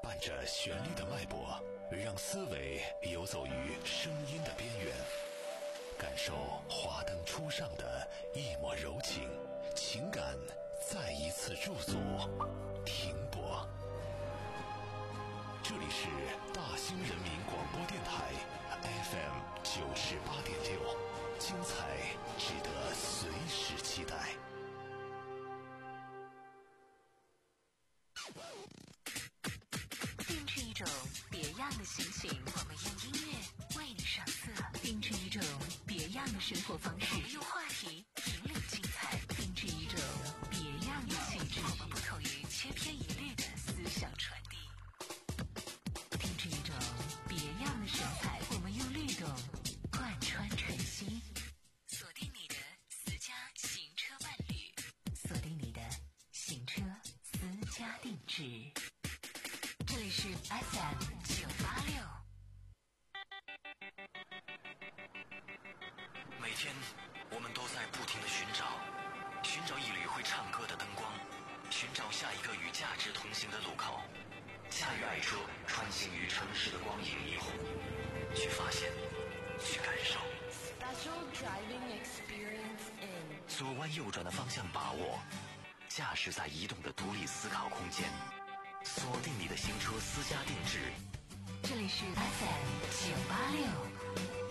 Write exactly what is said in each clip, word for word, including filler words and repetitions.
伴着旋律的脉搏，让思维游走于声音的边缘，感受华灯初上的一抹柔情，情感再一次驻足停泊。这里是大兴人民广播电台 F M 九十八点六，精彩值得随时期待。 定制一种别样的心情，我们用音乐为你上色；定制一种别样的生活方式，我们用话题引领精彩；定制一种别样的气质，我们不同于千篇一律的思想传递；定制一种别样的神采，我们用律动贯穿晨曦。锁定你的私家行车伴侣，锁定你的行车私家定制。这里是 F M 九八六。 每天我们都在不停地寻找，寻找一缕会唱歌的灯光，寻找下一个与价值同行的路口，驾驭爱车穿行于城市的光影霓虹，去发现，去感受。 Special driving experience in 左弯右转的方向把握，驾驶在移动的独立思考空间，锁定你的行车私家定制。 这里是 F M 九八六。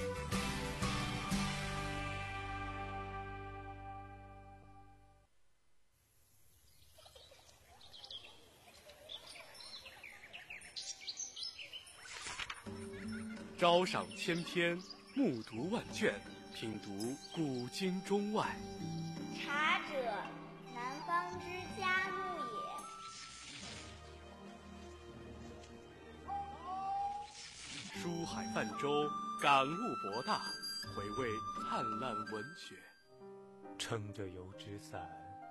朝赏千篇，暮读万卷，品读古今中外。 茶者，南方之佳木也。 书海泛舟，感悟博大，回味灿烂文学。 撑着油纸伞，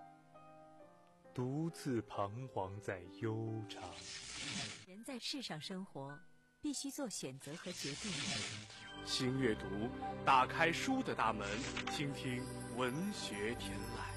独自彷徨在悠长。 人在世上生活，必须做选择和决定。 新阅读，打开书的大门，倾听文学天籁。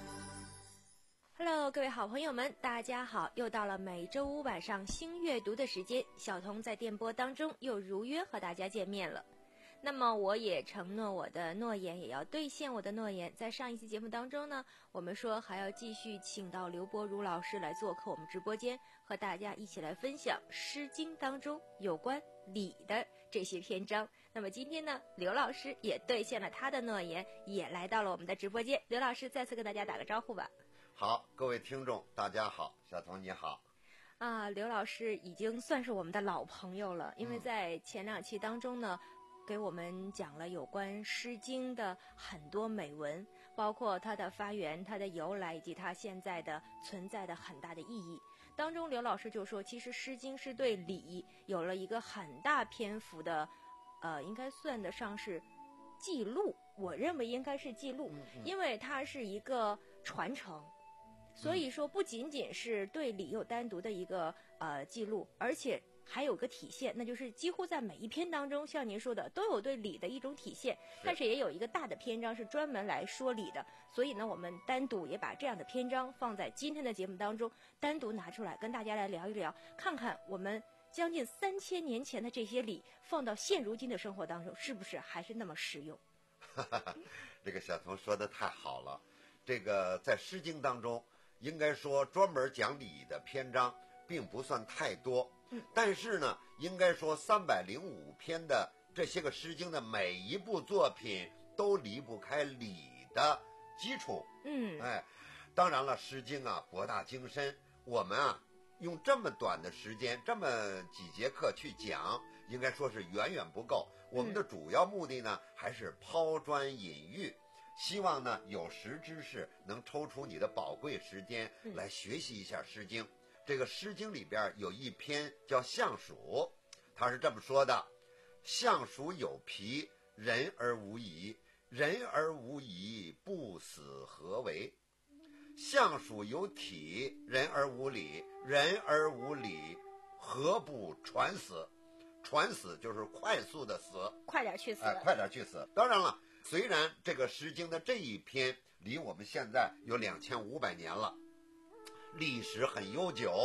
Hello， 各位好朋友们，大家好！又到了每周五晚上新阅读的时间，小童在电波当中又如约和大家见面了。那么我也承诺我的诺言，也要兑现我的诺言。在上一期节目当中呢，我们说还要继续请到刘伯如老师来做客我们直播间，和大家一起来分享《诗经》当中有关礼的这些篇章。那么今天呢，刘老师也兑现了他的诺言，也来到了我们的直播间。刘老师再次跟大家打个招呼吧。 好，各位听众大家好，小童你好。 啊，刘老师已经算是我们的老朋友了，因为在前两期当中呢，给我们讲了有关《诗经》的很多美文，包括它的发源、它的由来以及它现在的存在的很大的意义。当中刘老师就说，其实《诗经》是对礼有了一个很大篇幅的呃，应该算得上是记录，我认为应该是记录，因为它是一个传承。所以说不仅仅是对礼有单独的一个呃记录，而且还有个体现，那就是几乎在每一篇当中，像您说的都有对礼的一种体现，但是也有一个大的篇章是专门来说礼的。所以呢，我们单独也把这样的篇章放在今天的节目当中，单独拿出来跟大家来聊一聊，看看我们将近三千年前的这些礼放到现如今的生活当中，是不是还是那么实用？ 这个小童说的太好了，这个在《诗经》当中应该说专门讲礼的篇章并不算太多，嗯，但是呢，应该说三百零五篇的这些个《诗经》的每一部作品都离不开礼的基础， 嗯， 哎，当然了，《诗经》啊博大精深，我们啊用这么短的时间，这么几节课去讲，应该说是远远不够。我们的主要目的呢，还是抛砖引玉。希望呢有识之士能抽出你的宝贵时间来学习一下《诗经》。这个《诗经》里边有一篇叫《象属》，他是这么说的：象属有皮，人而无仪，人而无仪，不死何为？象属有体，人而无礼，人而无礼，何不传死？传死就是快速的死， 快点去死， 哎，快点去死。当然了，虽然这个《诗经》的这一篇离我们现在有两千五百年了，历史很悠久，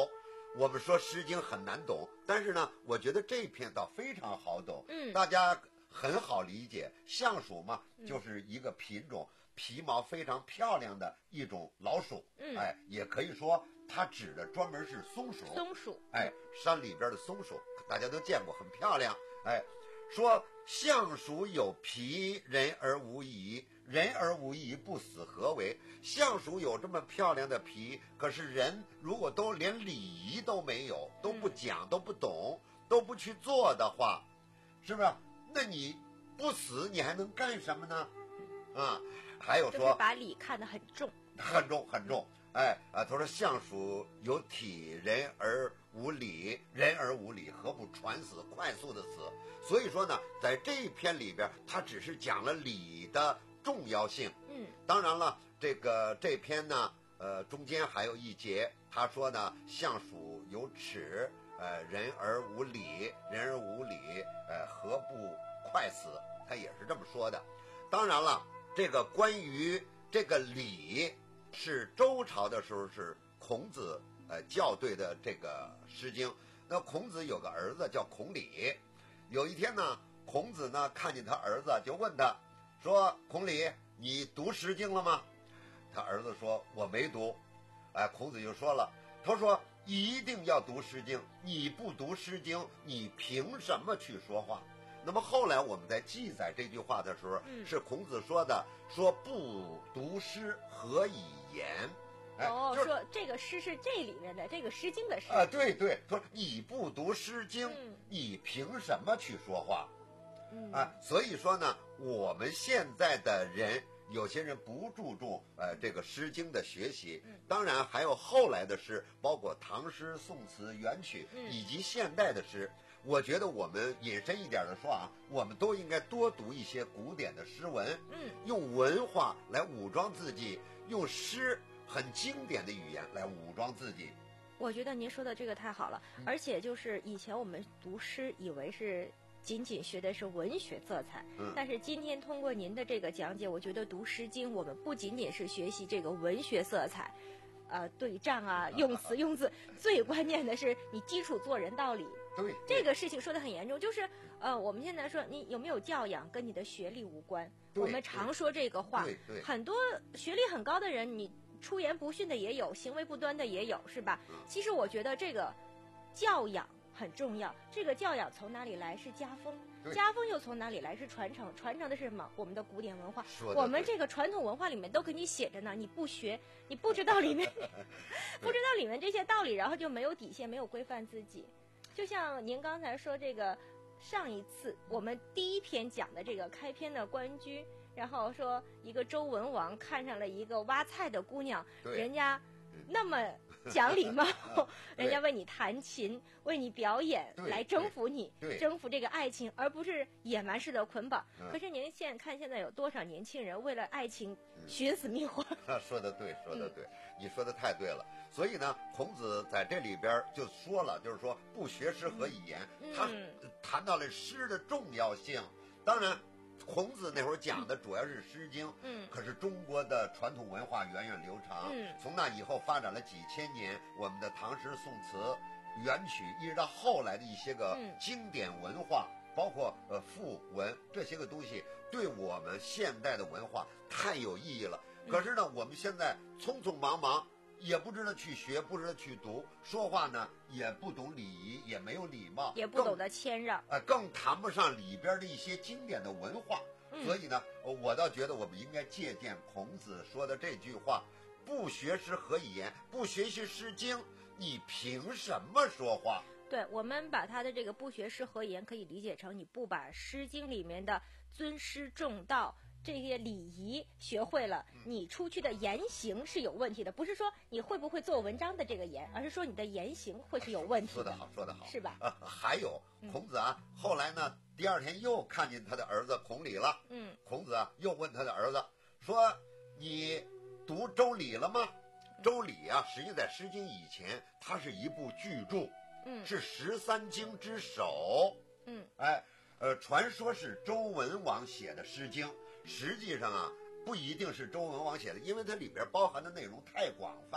我们说《诗经》很难懂，但是呢，我觉得这篇倒非常好懂， 嗯， 大家很好理解。象鼠嘛，就是一个品种，皮毛非常漂亮的一种老鼠， 嗯， 哎，也可以说它指的专门是松鼠， 松鼠， 哎，山里边的松鼠，大家都见过，很漂亮，哎，说象鼠有皮，人而无仪。人而无仪，不死何为？象鼠有这么漂亮的皮，可是人如果都连礼仪都没有，都不讲，都不懂，都不去做的话，是不是？那你不死，你还能干什么呢？啊，还有说， 就是把礼看得很重， 很重很重。哎啊，他说象鼠有体，人而无礼，人而无礼，何不传死？快速的死。所以说呢，在这一篇里边，他只是讲了礼的重要性。 嗯， 当然了，这个这篇呢，呃，中间还有一节，他说呢，象鼠有齿，呃，人而无礼，人而无礼，呃，何不快死？他也是这么说的。当然了，这个关于这个礼，是周朝的时候是孔子呃校对的这个《诗经》。那孔子有个儿子叫孔鲤，有一天呢，孔子呢看见他儿子，就问他说：“孔鲤，你读《诗经》了吗？”他儿子说：“我没读。”哎，孔子就说了，他说：“一定要读《诗经》，你不读《诗经》，你凭什么去说话？”那么后来我们在记载这句话的时候， 嗯、 是孔子说的，说不读诗何以言？哎、 哦， 就是、 说这个诗是这里面的，这个《诗经》的诗啊，对对，说你不读《诗经》 嗯， 你凭什么去说话？ 嗯啊，所以说呢，我们现在的人，有些人不注重呃这个《诗经》的学习， 嗯当然还有后来的诗，包括唐诗、宋词、元曲， 嗯以及现代的诗。我觉得我们引申一点的说啊，我们都应该多读一些古典的诗文， 嗯， 用文化来武装自己，用诗很经典的语言来武装自己。 我觉得您说的这个太好了， 嗯、 而且就是以前我们读诗以为是仅仅学的是文学色彩， 嗯、 但是今天通过您的这个讲解，我觉得读《诗经》我们不仅仅是学习这个文学色彩，呃，对仗啊，用词用字，最关键的是你基础做人道理。 对， 这个事情说得很严重，就是呃，我们现在说你有没有教养跟你的学历无关，我们常说这个话， 对对， 很多学历很高的人，你出言不逊的也有，行为不端的也有，是吧？ 嗯、 其实我觉得这个教养很重要，这个教养从哪里来？是家风，家风又从哪里来？是传承，传承的是什么？我们的古典文化，我们这个传统文化里面都给你写着呢，你不学，你不知道里面，不知道里面这些道理，然后就没有底线，没有规范自己。就像您刚才说这个，上一次我们第一篇讲的这个开篇的关雎，然后说一个周文王看上了一个挖菜的姑娘，人家那么讲礼貌，人家为你弹琴，为你表演，来征服你，征服这个爱情，而不是野蛮式的捆绑。 嗯、 可是您现在看现在有多少年轻人为了爱情寻死觅活？ 嗯、说的对，说的对，嗯、你说的太对了。所以呢，孔子在这里边就说了，就是说不学诗何以言？ 嗯、 他谈到了诗的重要性。当然，孔子那会儿讲的主要是《诗经》， 嗯， 可是中国的传统文化源远流长， 嗯， 从那以后发展了几千年，我们的唐诗、宋词、元曲，一直到后来的一些个经典文化， 嗯、 包括呃赋文这些个东西，对我们现代的文化太有意义了。 嗯、 可是呢，我们现在匆匆忙忙。也不知道去学，不知道去读，说话呢也不懂礼仪，也没有礼貌， 也不懂得谦让， 呃，更谈不上里边的一些经典的文化。 嗯、 所以呢，我倒觉得我们应该借鉴孔子说的这句话：“不学诗何以言？不学习《诗经》，你凭什么说话？” 对，我们把他的这个“不学诗何以言”可以理解成你不把《诗经》里面的尊师重道。这些礼仪学会了，你出去的言行是有问题的，不是说你会不会做文章的这个言，而是说你的言行会是有问题的。 说得好，说得好， 是吧？ 啊，还有孔子啊，嗯、后来呢，第二天又看见他的儿子孔鲤了。 嗯， 孔子啊，又问他的儿子说：“你读《周礼》了吗？”《周礼》啊，实际在《诗经》以前，它是一部巨著， 嗯， 是十三经之首。 嗯， 哎，呃，传说是周文王写的《诗经》。实际上啊，不一定是周文王写的，因为它里边包含的内容太广泛。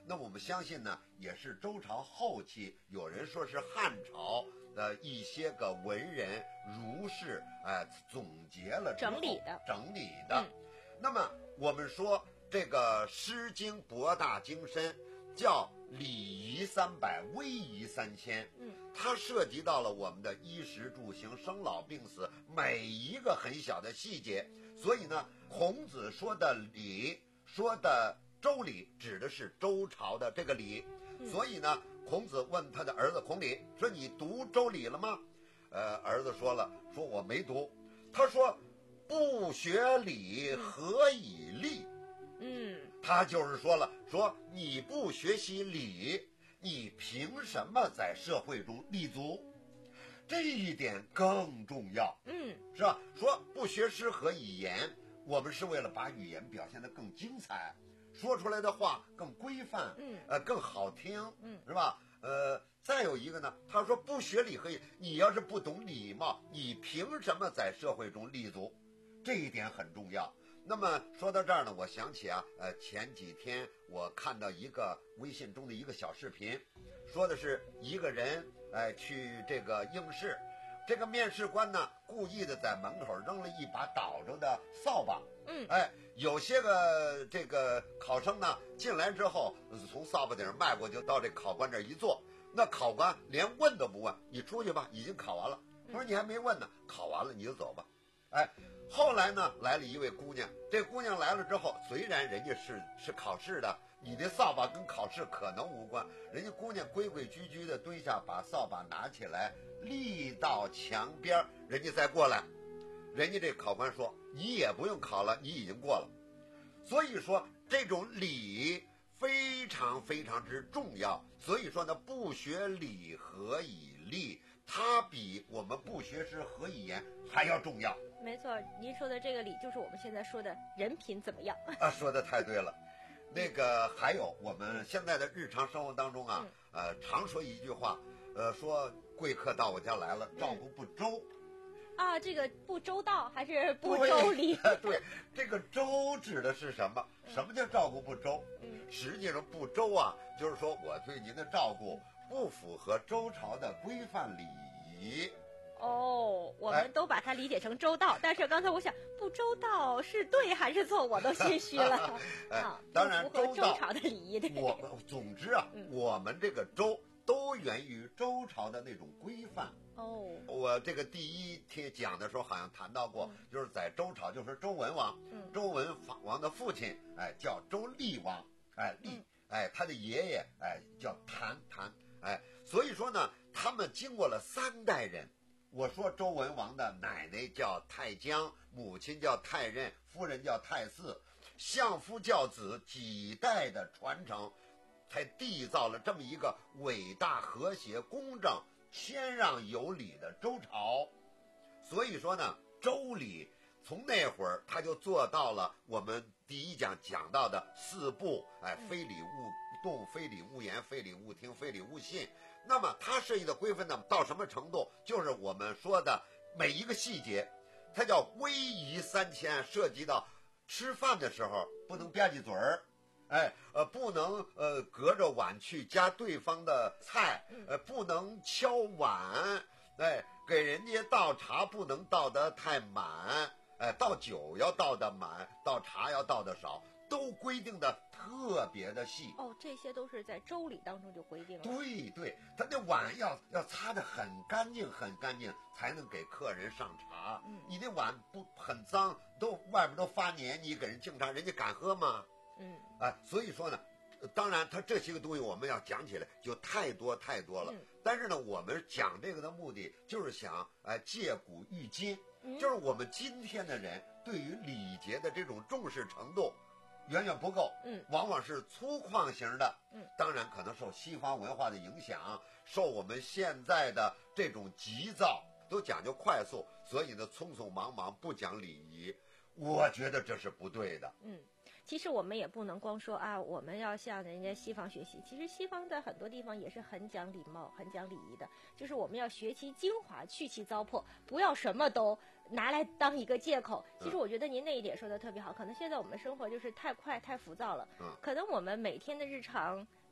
那我们相信呢，也是周朝后期，有人说是汉朝的一些个文人儒士，哎、呃，总结了之后整理的， 整理的。 嗯、 那么我们说这个《诗经》博大精深，叫礼仪三百，威仪三千。 嗯， 它涉及到了我们的衣食住行、生老病死每一个很小的细节。所以呢，孔子说的礼，说的周礼，指的是周朝的这个礼。 嗯、 所以呢，孔子问他的儿子孔鲤说：“你读周礼了吗？”呃，儿子说了，说我没读。他说：“不学礼，何以立？” 嗯， 他就是说了，说你不学习礼，你凭什么在社会中立足？这一点更重要， 嗯， 是吧？说不学诗何以言？我们是为了把语言表现得更精彩，说出来的话更规范， 嗯， 呃，更好听， 嗯， 是吧？呃，再有一个呢，他说不学礼何以？你要是不懂礼貌，你凭什么在社会中立足？这一点很重要。那么说到这儿呢，我想起啊，呃，前几天我看到一个微信中的一个小视频，说的是一个人哎、呃、去这个应试，这个面试官呢故意的在门口扔了一把倒着的扫把， 嗯， 哎，有些个这个考生呢进来之后，从扫把顶上迈过去，到这考官这儿一坐，那考官连问都不问，你出去吧，已经考完了。他说你还没问呢，考完了你就走吧，哎。后来呢，来了一位姑娘。这姑娘来了之后，虽然人家是是考试的，你的扫把跟考试可能无关。人家姑娘规规矩矩的蹲下，把扫把拿起来，立到墙边，人家再过来。人家这考官说：“你也不用考了，你已经过了。”所以说，这种礼非常非常之重要。所以说呢，不学礼何以立？它比我们不学诗何以言还要重要。 没错，您说的这个礼就是我们现在说的人品怎么样啊？说的太对了。那个还有我们现在的日常生活当中啊，嗯、呃，常说一句话，呃，说贵客到我家来了，照顾不周。 嗯、啊，这个不周到还是不周礼？ 对，对，这个周指的是什么？什么叫照顾不周？ 嗯， 实际上不周啊，就是说我对您的照顾不符合周朝的规范礼仪。 哦，我们都把它理解成周到，哎、但是刚才我想，不周到是对还是错，我都心虚了。 哎、 啊， 当然周周朝的礼仪的。 我总之啊， 嗯、 我们这个周都源于周朝的那种规范。 哦， 我这个第一天讲的时候好像谈到过，嗯、就是在周朝，就是周文王， 嗯、 周文王的父亲，哎，叫周厉王，哎，厉， 嗯、 哎，他的爷爷，哎，叫谭谭，哎，所以说呢，他们经过了三代人。我说周文王的奶奶叫太姜，母亲叫太任，夫人叫太姒，相夫教子几代的传承，才缔造了这么一个伟大、和谐、公正、谦让有礼的周朝。所以说呢，周礼从那会儿他就做到了我们第一讲讲到的四不，哎，非礼勿动，非礼勿言，非礼勿听，非礼勿信。那么它设计的规范呢，到什么程度？就是我们说的每一个细节，它叫威仪三千，涉及到吃饭的时候不能吧唧嘴儿，哎，呃，不能呃隔着碗去夹对方的菜，呃，不能敲碗，哎，给人家倒茶不能倒得太满，哎，倒酒要倒得满，倒茶要倒得少。都规定的特别的细哦，这些都是在周礼当中就规定了。 对对，他那碗要要擦得很干净，很干净，才能给客人上茶。 嗯， 你那碗不很脏，都外边都发黏，你给人敬茶，人家敢喝吗？ 嗯， 啊，所以说呢，当然他这些个东西我们要讲起来就太多太多了。 嗯、 但是呢，我们讲这个的目的就是想哎、呃、借古喻今， 嗯、 就是我们今天的人对于礼节的这种重视程度。远远不够， 嗯， 往往是粗犷型的， 嗯， 当然可能受西方文化的影响，受我们现在的这种急躁，都讲究快速，所以呢，匆匆忙忙不讲礼仪，我觉得这是不对的， 嗯。其实我们也不能光说啊，我们要向人家西方学习。其实西方的很多地方也是很讲礼貌、很讲礼仪的，就是我们要学其精华，去其糟粕，不要什么都拿来当一个借口。其实我觉得您那一点说的特别好，可能现在我们生活就是太快、太浮躁了， 嗯， 可能我们每天的日常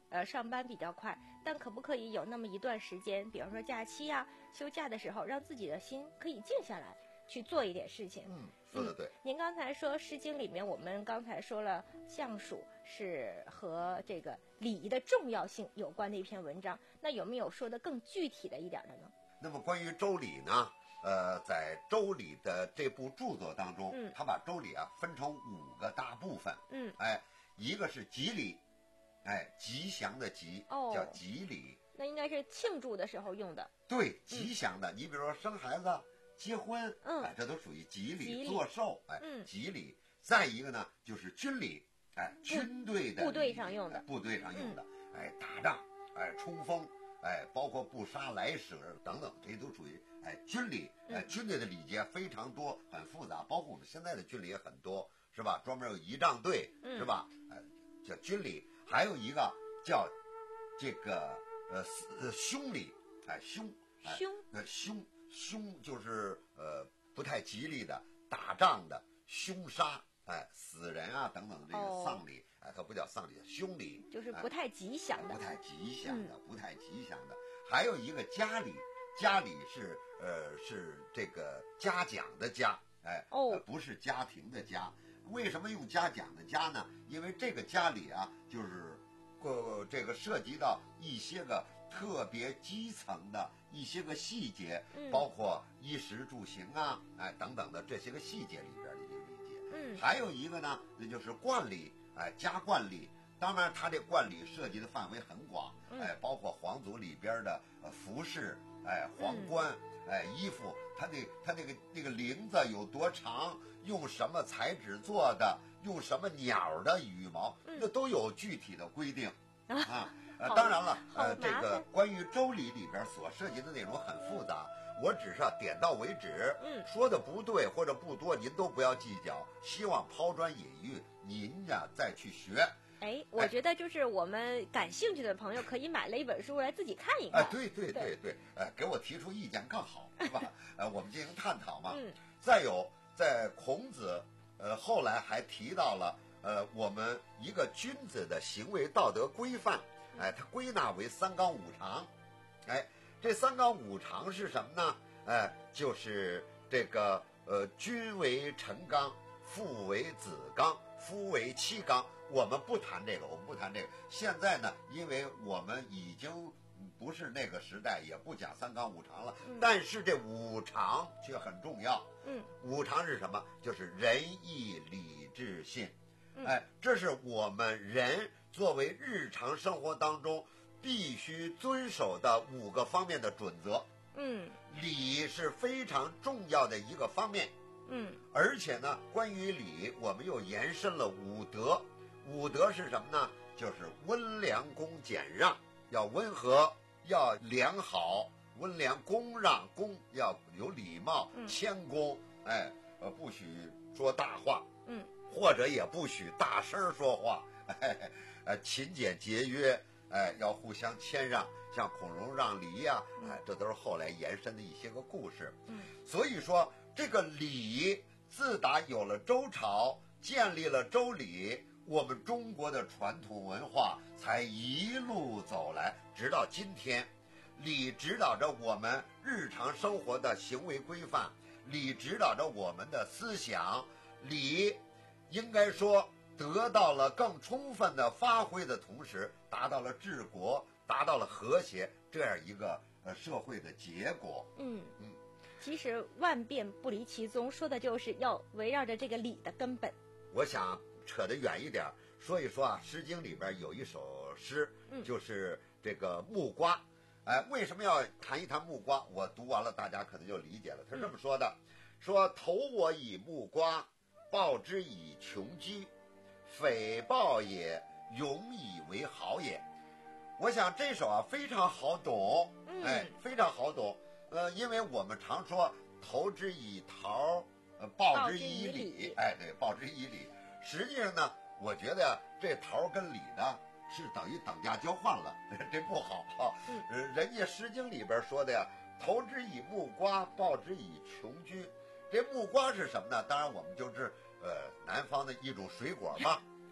呃上班比较快，但可不可以有那么一段时间，比方说假期啊、休假的时候，让自己的心可以静下来，去做一点事情？ 嗯，说的对。 嗯、您刚才说《诗经》里面，我们刚才说了相属是和这个礼仪的重要性有关的一篇文章，那有没有说的更具体的一点的呢？ 那么关于周礼呢？呃，在周礼的这部著作当中， 嗯， 他把周礼啊分成五个大部分。 嗯， 哎，一个是吉礼，哎，吉祥的吉， 哦， 叫吉礼。 那应该是庆祝的时候用的。 对，吉祥的，嗯、你比如说生孩子、结婚， 嗯， 哎，这都属于吉礼。 吉礼做寿，哎， 嗯， 吉礼。再一个呢，就是军礼，哎，军队的部队上用的， 哎、部队上用的， 嗯、 哎，打仗，哎，冲锋。哎，包括不杀来使等等，这些都属于哎军礼。哎，军队的礼节非常多，很复杂，包括我们现在的军礼也很多，是吧？专门有仪仗队， 嗯、 是吧？哎，叫军礼。还有一个叫这个呃呃凶礼，哎凶凶呃凶凶就是呃不太吉利的，打仗的凶杀，哎死人啊等等的这个丧礼。哦，哎，它不叫丧礼，凶礼就是不太吉祥的， 哎、不太吉祥的， 嗯、 不太吉祥的。还有一个家礼，家礼是呃是这个嘉奖的嘉，哎， 哦、 呃，不是家庭的家。为什么用嘉奖的嘉呢？因为这个家礼啊，就是呃这个涉及到一些个特别基层的一些个细节， 嗯、 包括衣食住行啊，哎等等的这些个细节里边的一个礼节。 嗯， 还有一个呢，那就是冠礼。哎，加冠礼，当然它这冠礼涉及的范围很广， 嗯、 哎，包括皇族里边的呃服饰，哎，皇冠，嗯、哎，衣服，它那它那个那个领子有多长，用什么材质做的，用什么鸟的羽毛， 嗯、 那都有具体的规定啊。 啊呃，当然了，呃，这个关于周礼里边所涉及的内容很复杂。我只是要点到为止， 嗯， 说的不对或者不多，您都不要计较。希望抛砖引玉，您呀再去学。 哎，我觉得就是我们感兴趣的朋友可以买了一本书来自己看一看。 哎，对对对对，哎，给我提出意见更好，是吧？呃，我们进行探讨嘛。 嗯。 再有，在孔子，呃，后来还提到了，呃，我们一个君子的行为道德规范，哎，它归纳为三纲五常，哎。这三纲五常是什么呢？哎，就是这个呃，君为臣纲，父为子纲，夫为妻纲。我们不谈这个，我们不谈这个。现在呢，因为我们已经不是那个时代，也不讲三纲五常了。 嗯、 但是这五常却很重要。 嗯， 五常是什么？就是仁义礼智信。 嗯、 哎，这是我们人作为日常生活当中必须遵守的五个方面的准则。 嗯， 礼是非常重要的一个方面。 嗯， 而且呢，关于礼，我们又延伸了五德。五德是什么呢？就是温良恭俭让，要温和，要良好，温良恭让，恭要有礼貌， 嗯、 谦恭，哎，呃，不许说大话， 嗯， 或者也不许大声说话，哎，呃，勤俭节约。哎，要互相谦让，像孔融让梨呀、啊，哎，这都是后来延伸的一些个故事。 嗯， 所以说这个礼，自打有了周朝，建立了周礼，我们中国的传统文化才一路走来，直到今天。礼指导着我们日常生活的行为规范，礼指导着我们的思想，礼应该说得到了更充分的发挥的同时，达到了治国，达到了和谐这样一个呃社会的结果。 嗯嗯， 其实万变不离其宗，说的就是要围绕着这个礼的根本。 我想扯得远一点，说一说啊，《诗经》里边有一首诗， 嗯、 就是这个木瓜。哎，为什么要谈一谈木瓜？我读完了，大家可能就理解了。他是这么说的：嗯、说投我以木瓜，报之以穷居。匪报也，永以为好也。我想这首啊非常好懂， 嗯、 哎，非常好懂。呃，因为我们常说投之以桃，呃，报之以李，哎，对，报之以李。实际上呢，我觉得这桃跟李呢是等于等价交换了，这不好啊。 嗯、 呃，人家《诗经》里边说的呀，投之以木瓜，报之以穷居。这木瓜是什么呢？当然我们就是呃南方的一种水果嘛。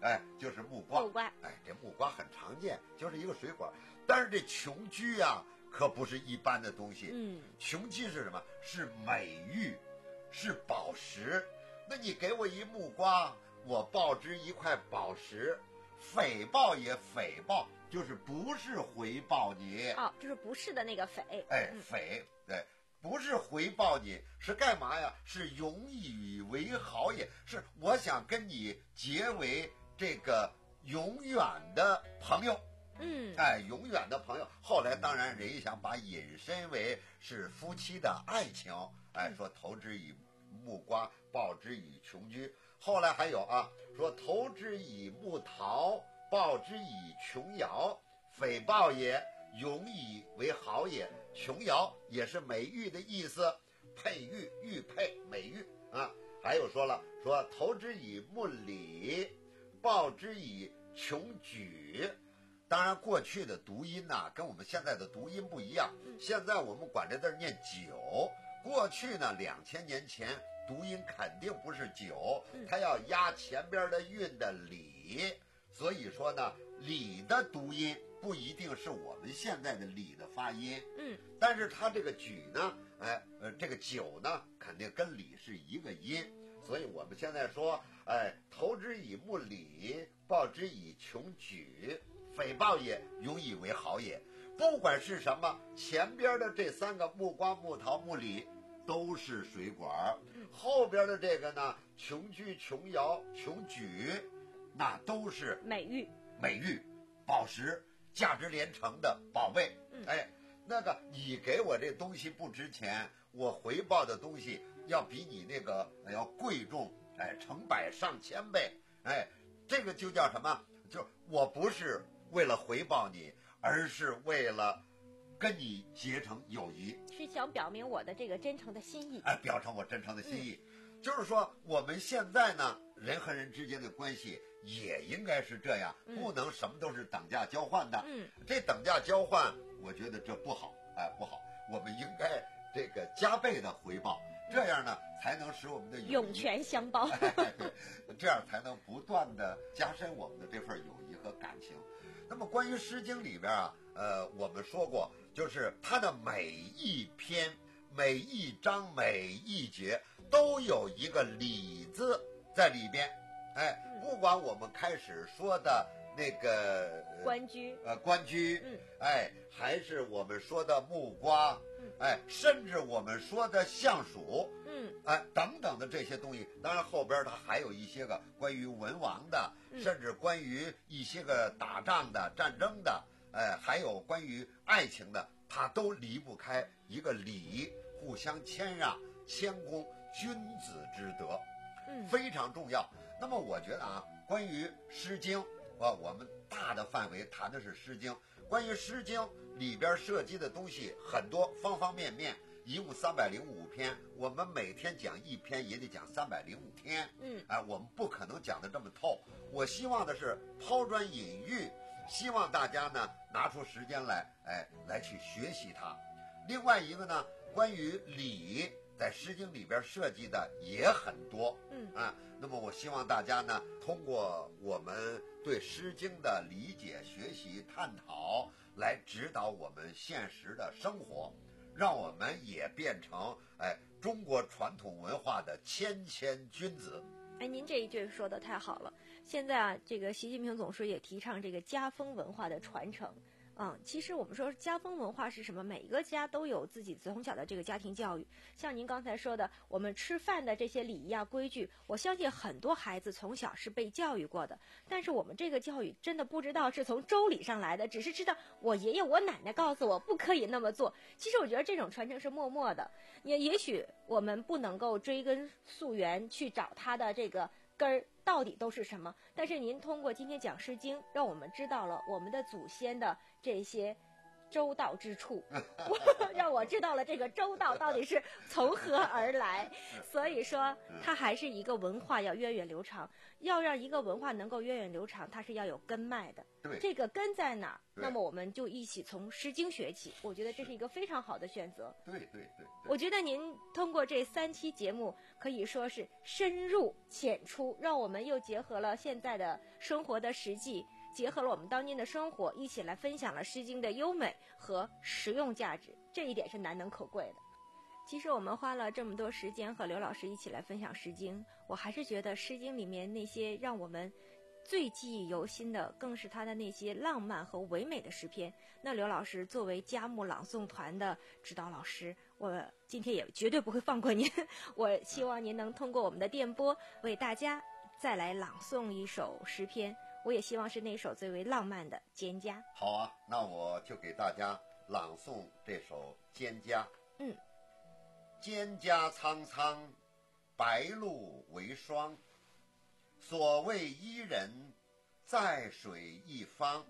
哎，就是木瓜。 木瓜， 哎，这木瓜很常见，就是一个水果。但是这琼琚啊，可不是一般的东西。 嗯， 琼琚是什么？是美玉，是宝石。那你给我一木瓜，我报之一块宝石，诽谤也诽谤，就是不是回报你。 哦，就是不是的那个诽。 哎， 嗯、 诽，对。不是回报你，是干嘛呀？是永以为好也，是我想跟你结为这个永远的朋友。 嗯， 哎，永远的朋友。后来当然人家想把引申为是夫妻的爱情，哎，说投之以木瓜，报之以琼琚。后来还有啊，说投之以木桃，报之以琼瑶，诽谤也，永以为好也。琼瑶也是美玉的意思，佩玉，玉佩，美玉啊。还有说了，说投之以木李，报之以琼举。当然，过去的读音呐、啊，跟我们现在的读音不一样。现在我们管这字念九，过去呢，两千年前读音肯定不是九，它要压前边的韵的李。所以说呢，李的读音不一定是我们现在的李的发音。 嗯， 但是它这个举呢，哎，呃，这个九呢，肯定跟李是一个音。所以我们现在说，哎，投之以木李，报之以琼举。诽谤也，永以为好也。不管是什么，前边的这三个木瓜、木桃、木李都是水果，后边的这个呢，琼琚、琼瑶、琼举，那都是美玉、 美玉、宝石，价值连城的宝贝。哎，那个你给我这东西不值钱，我回报的东西要比你那个要贵重，哎，成百上千倍。哎，这个就叫什么？就我不是为了回报你，而是为了跟你结成友谊， 是想表明我的这个真诚的心意。 哎，表成我真诚的心意。嗯、就是说，我们现在呢，人和人之间的关系也应该是这样， 嗯、 不能什么都是等价交换的。 嗯， 这等价交换，我觉得这不好，哎，不好。我们应该这个加倍的回报，这样呢，才能使我们的友谊涌泉相报。 哎、对，这样才能不断的加深我们的这份友谊和感情。那么关于《诗经》里边啊，呃，我们说过，就是它的每一篇、每一章、每一节都有一个“礼”字在里边。哎，不管我们开始说的那个关雎， 呃，关雎， 嗯， 哎，还是我们说的木瓜， 嗯， 哎，甚至我们说的橡树， 嗯， 哎，等等的这些东西，当然后边它还有一些个关于文王的。甚至关于一些个打仗的、战争的，哎，还有关于爱情的，它都离不开一个礼，互相谦让、谦恭，君子之德， 嗯， 非常重要。那么我觉得啊，关于《诗经》啊，我们大的范围谈的是《诗经》，关于《诗经》里边涉及的东西很多，方方面面。一共三百零五篇，我们每天讲一篇也得讲三百零五天。 嗯， 哎，我们不可能讲得这么透。我希望的是抛砖引玉，希望大家呢拿出时间来，哎，来去学习它。另外一个呢，关于礼，在《诗经》里边设计的也很多。 嗯啊，那么我希望大家呢，通过我们对《诗经》的理解、学习、探讨，来指导我们现实的生活。让我们也变成哎中国传统文化的谦谦君子。 哎，您这一句说的太好了。现在啊，这个习近平总书记也提倡这个家风文化的传承。嗯，其实我们说家风文化是什么？每一个家都有自己从小的这个家庭教育。像您刚才说的，我们吃饭的这些礼仪啊规矩，我相信很多孩子从小是被教育过的。但是我们这个教育真的不知道是从周礼上来的，只是知道我爷爷我奶奶告诉我不可以那么做。其实我觉得这种传承是默默的，也也许我们不能够追根溯源去找它的这个根儿到底都是什么，但是您通过今天讲《诗经》，让我们知道了我们的祖先的这些周到之处，让我知道了这个周到到底是从何而来。所以说，它还是一个文化要源远流长。要让一个文化能够源远流长，它是要有根脉的。 对， 这个根在哪儿？那么我们就一起从《诗经》学起。我觉得这是一个非常好的选择。 对对 对, 对。 我觉得您通过这三期节目，可以说是深入浅出，让我们又结合了现在的生活的实际，结合了我们当今的生活，一起来分享了《诗经》的优美和实用价值。这一点是难能可贵的。其实我们花了这么多时间和刘老师一起来分享《诗经》，我还是觉得《诗经》里面那些让我们最记忆犹新的，更是他的那些浪漫和唯美的诗篇。那刘老师作为嘉木朗诵团的指导老师，我今天也绝对不会放过您。我希望您能通过我们的电波为大家再来朗诵一首诗篇，我也希望是那首最为浪漫的《蒹葭》。 好啊，那我就给大家朗诵这首《蒹葭》。 嗯， 蒹葭苍苍，白露为霜。所谓伊人，在水一方。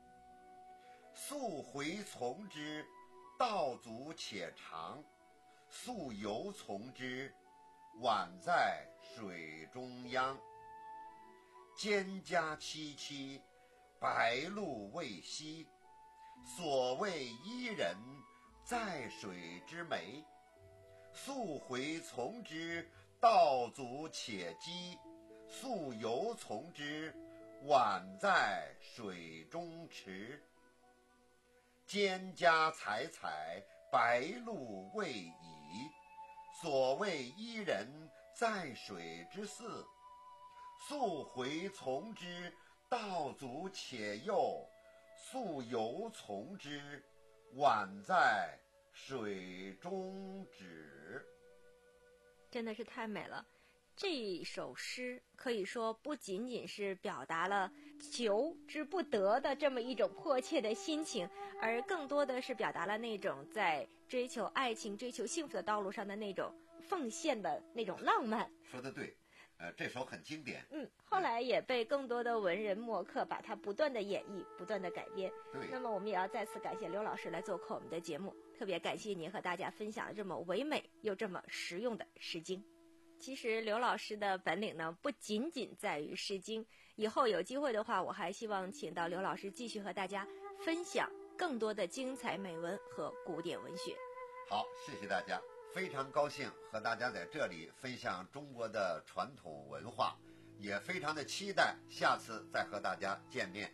溯洄从之，道阻且长；溯游从之，宛在水中央。蒹葭萋萋，白露未晞。所谓伊人，在水之湄。溯洄从之，道阻且跻；溯游从之，宛在水中坻。蒹葭采采，白露未已。所谓伊人，在水之涘。溯洄从之，道阻且右；溯游从之，宛在水中止。 真的是太美了。这首诗可以说不仅仅是表达了求之不得的这么一种迫切的心情，而更多的是表达了那种在追求爱情、追求幸福的道路上的那种奉献的那种浪漫。 说得对，呃，这首很经典。 嗯，后来也被更多的文人墨客把它不断的演绎，不断的改编。 对。 那么我们也要再次感谢刘老师来做客我们的节目，特别感谢您和大家分享了这么唯美又这么实用的《诗经》。其实刘老师的本领呢，不仅仅在于《诗经》，以后有机会的话，我还希望请到刘老师继续和大家分享更多的精彩美文和古典文学。 好，谢谢大家，非常高兴和大家在这里分享中国的传统文化，也非常的期待下次再和大家见面。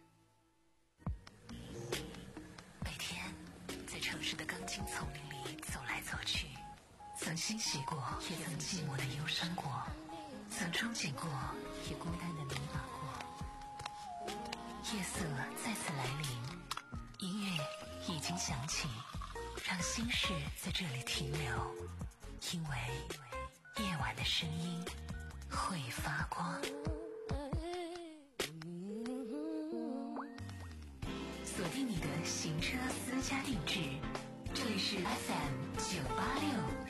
每天在城市的钢筋丛林里走来走去，曾欣喜过，也曾寂寞的忧伤过，曾憧憬过，也孤单的迷茫过。夜色再次来临，音乐已经响起，让心事在这里停留，因为夜晚的声音会发光。锁定你的行车私家定制，这里是 F M 九八六。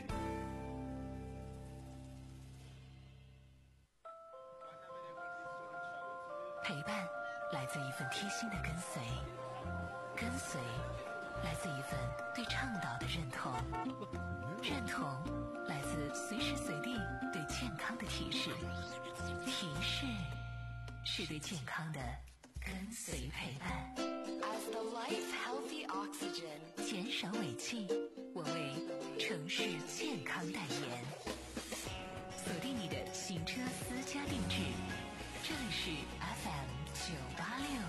陪伴来自一份贴心的跟随，跟随来自一份对倡导的认同，认同来自随时随地对健康的提示，提示是对健康的跟随陪伴。 As the life healthy oxygen， 减少尾气，我为城市健康代言。锁定你的行车私家定制，这里是 F M 九八六。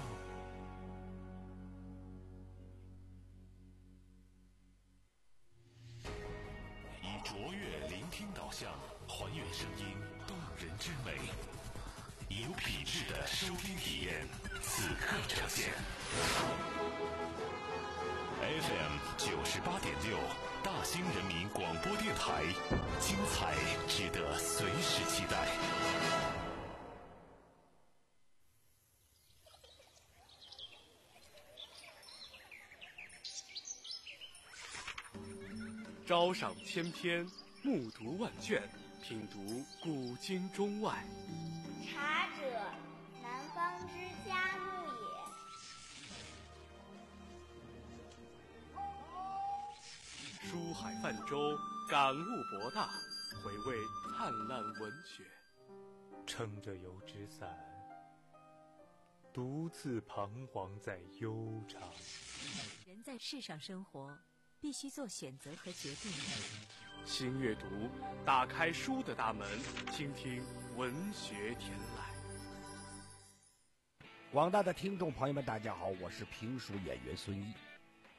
以卓越聆听导向，还原声音动人之美，以有品质的收听体验，此刻呈现。F M 九十八点六，大兴人民广播电台，精彩值得随时期待。 朝赏千篇，暮读万卷，品读古今中外。 茶者，南方之嘉木也。 海泛舟，感悟博大，回味灿烂文学。 撑着油纸伞，独自彷徨在悠长。 人在世上生活，必须做选择和决定。 新阅读，打开书的大门，倾听文学天籁。 广大的听众朋友们，大家好，我是评书演员孙一。